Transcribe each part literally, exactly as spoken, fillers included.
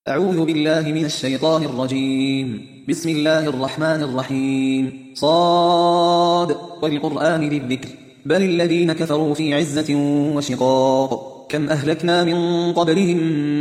أعوذ بالله من الشيطان الرجيم. بسم الله الرحمن الرحيم. صاد والقرآن ذي الذكر بل الذين كفروا في عزة وشقاق كم أهلكنا من قبلهم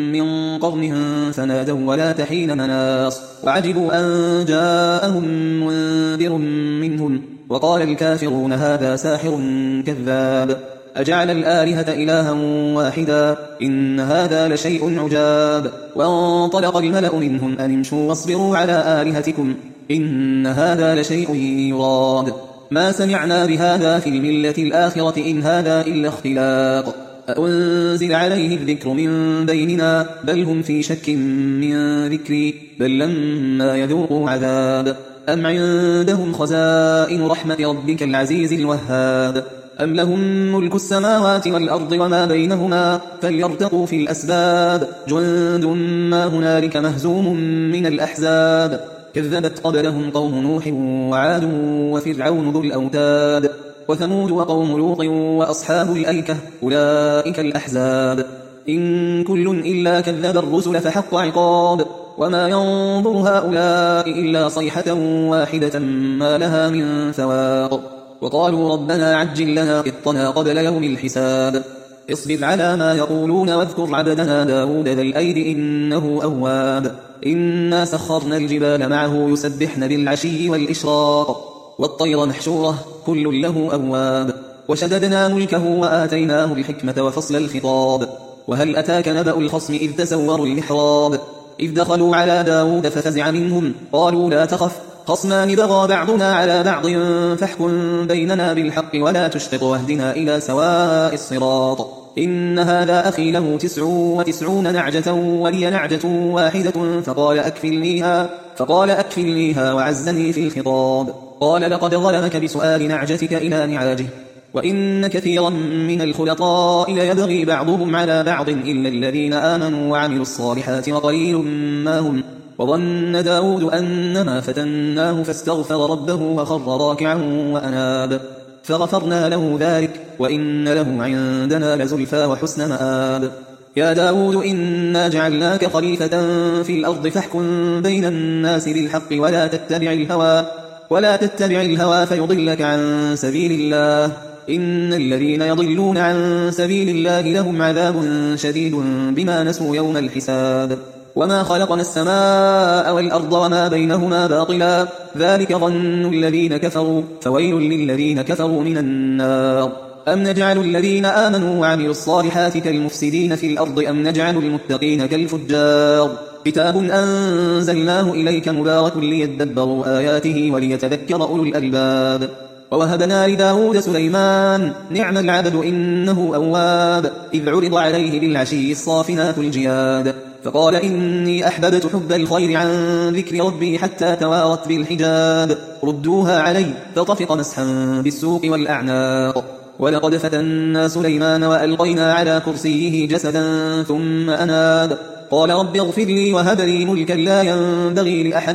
من قرن فنادوا ولا تحين مناص وعجبوا أن جاءهم منذر منهم وقال الكافرون هذا ساحر كذاب أجعل الآلهة إلها واحدا إن هذا لشيء عجاب وانطلق الملأ منهم أن امشوا واصبروا على آلهتكم إن هذا لشيء يراد ما سمعنا بهذا في الملة الآخرة إن هذا إلا اختلاق أأنزل عليه الذكر من بيننا بل هم في شك من ذكري بل لما يذوقوا عذاب أم عندهم خزائن رحمة ربك العزيز الوهاب أم لهم ملك السماوات والأرض وما بينهما فليرتقوا في الأسباب جند ما هنالك مهزوم من الأحزاب كذبت قبلهم قوم نوح وعاد وفرعون ذو الأوتاد وثمود وقوم لوط وأصحاب الأيكة أولئك الأحزاب إن كل إلا كذب الرسل فحق عقاب وما ينظر هؤلاء إلا صيحة واحدة ما لها من فواق وقالوا ربنا عجل لنا قطنا قبل يوم الحساب اصبر على ما يقولون واذكر عبدنا داود ذا الأيد إنه أواب إنا سخرنا الجبال معه يسبحن بالعشي والإشراق والطير محشورة كل له أواب وشددنا ملكه وآتيناه الحكمة وفصل الخطاب وهل أتاك نبأ الخصم إذ تسوروا المحراب إذ دخلوا على داود ففزع منهم قالوا لا تخف خصمان بغى بعضنا على بعض فاحكم بيننا بالحق ولا تشطط واهدنا إلى سواء الصراط إن هذا أخي له تسع وتسعون نعجة ولي نعجة واحدة فقال أكفلنيها, فقال أكفلنيها وعزني في الخطاب قال لقد ظلمك بسؤال نعجتك إلى نعاجه وإن كثيرا من الخلطاء ليبغي بعضهم على بعض إلا الذين آمنوا وعملوا الصالحات وقليل ما هم وظن داود أنما فتناه فاستغفر ربه وخر راكعا وأناب فغفرنا له ذلك وإن له عندنا لزلفى وحسن مآب يا داود إنا جعلناك خليفة في الأرض فاحكم بين الناس بالحق ولا تتبع الهوى ولا تتبع الهوى فيضلك عن سبيل الله إن الذين يضلون عن سبيل الله لهم عذاب شديد بما نسوا يوم الحساب وما خلقنا السماء والأرض وما بينهما باطلا ذلك ظن الذين كفروا فويل للذين كفروا من النار أم نجعل الذين آمنوا وعملوا الصالحات كالمفسدين في الأرض أم نجعل المتقين كالفجار كتاب أنزلناه إليك مبارك ليدبروا آياته وليتذكر أولو الألباب ووهبنا لداود سليمان نعم العبد إنه أواب إذ عرض عليه بالعشي الصافنات الجياد فقال إني أحببت حب الخير عن ذكر ربي حتى توارت بالحجاب ردوها علي فطفق مسحا بالسوق والأعناق ولقد فتنا سليمان وألقينا على كرسيه جسدا ثم أناب قال رب اغفر لي وهب لي ملكا لا ينبغي لأحد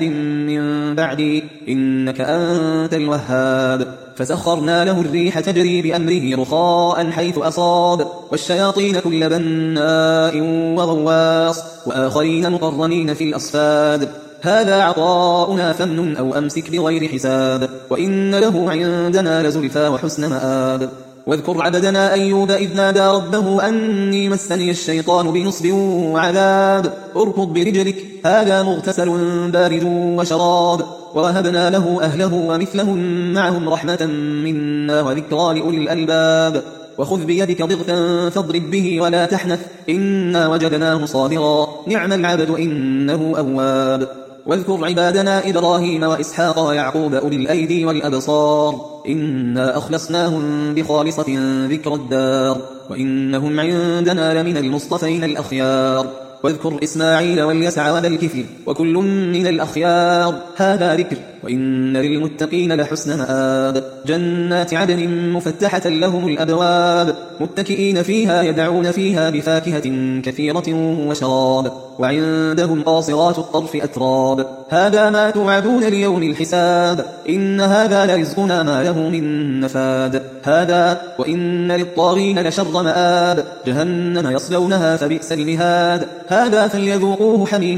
من بعدي إنك أنت الوهاب فسخرنا له الريح تجري بأمره رخاء حيث أصاب والشياطين كل بناء وغواص وآخرين مقرنين في الأصفاد هذا عطاؤنا فمن أو أمسك بغير حساب وإن له عندنا لزلفى وحسن مآب واذكر عبدنا أيوب إذ نادى ربه أني مسني الشيطان بنصب وعذاب اركض برجلك هذا مغتسل بارد وشراب ووهبنا له أهله ومثلهم معهم رحمة منا وذكرى لأولي الألباب وخذ بيدك ضغثا فاضرب به ولا تحنث إنا وجدناه صابرا نعم العبد إنه أواب واذكر عبادنا إبراهيم وإسحاق ويعقوب أولي الأيدي والأبصار إنا أخلصناهم بخالصة ذكر الدار وإنهم عندنا لمن المصطفين الأخيار واذكر إسماعيل واليسع وذا الكفل وكل من الأخيار هذا ذكر وإن للمتقين لحسن مآب جنات عدن مفتحة لهم الأبواب متكئين فيها يدعون فيها بفاكهة كثيرة وشراب وعندهم قاصرات الطرف أتراب هذا ما توعدون ليوم الحساب إن هذا لرزقنا ما له من نفاد هذا وإن للطاغين لشر مآب جهنم يصلونها فبئس المهاد هذا فليذوقوه حميم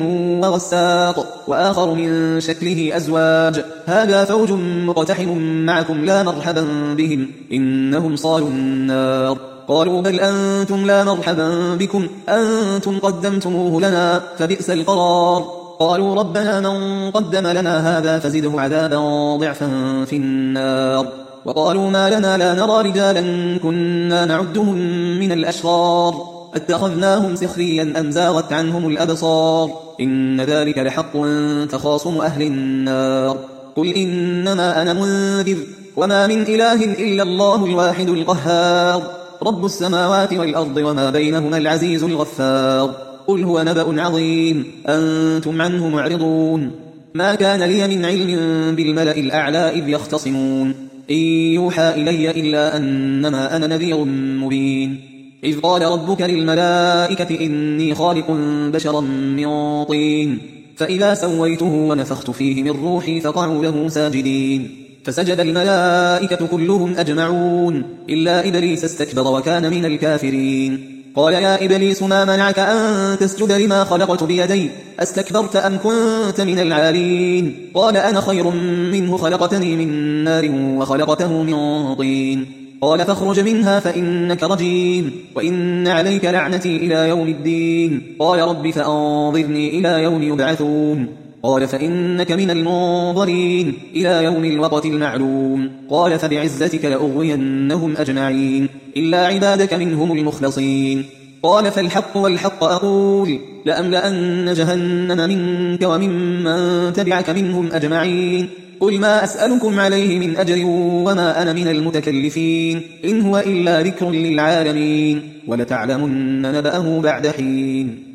وغساق وآخر من شكله أزواج هذا فوج مقتحم معكم لا مرحبا بهم إنهم صالوا النار قالوا بل أنتم لا مرحبا بكم أنتم قدمتموه لنا فبئس القرار قالوا ربنا من قدم لنا هذا فزده عذابا ضعفا في النار وقالوا ما لنا لا نرى رجالا كنا نعدهم من الأشرار اتخذناهم سخريا أم زاغت عنهم الأبصار إن ذلك لحق تخاصم أهل النار قل إنما أنا منذر وما من إله إلا الله الواحد القهار رب السماوات والأرض وما بينهما العزيز الغفار قل هو نبأ عظيم أنتم عنه معرضون ما كان لي من علم بالملأ الأعلى إذ يختصمون إن يوحى إلي إلا أنما أنا نذير مبين إذ قال ربك للملائكة إني خالق بشرا من طين فإذا سويته ونفخت فيه من روحي فقعوا له ساجدين فسجد الملائكة كلهم أجمعون إلا إبليس استكبر وكان من الكافرين قال يا إبليس ما منعك أن تسجد لما خلقت بيدي أستكبرت أم كنت من العالين قال أنا خير منه خلقتني من نار وخلقته من طين قال فاخرج منها فإنك رجيم وإن عليك لعنتي إلى يوم الدين قال رب فأنظرني إلى يوم يبعثون قال فإنك من المنظرين إلى يوم الوقت المعلوم قال فبعزتك لأغوينهم أجمعين إلا عبادك منهم المخلصين قال فالحق والحق أقول لأملأن جهنم منك وممن تبعك منهم أجمعين قل ما أسألكم عليه من أجر وما أنا من المتكلفين إن هو إلا ذكر للعالمين ولتعلمن نبأه بعد حين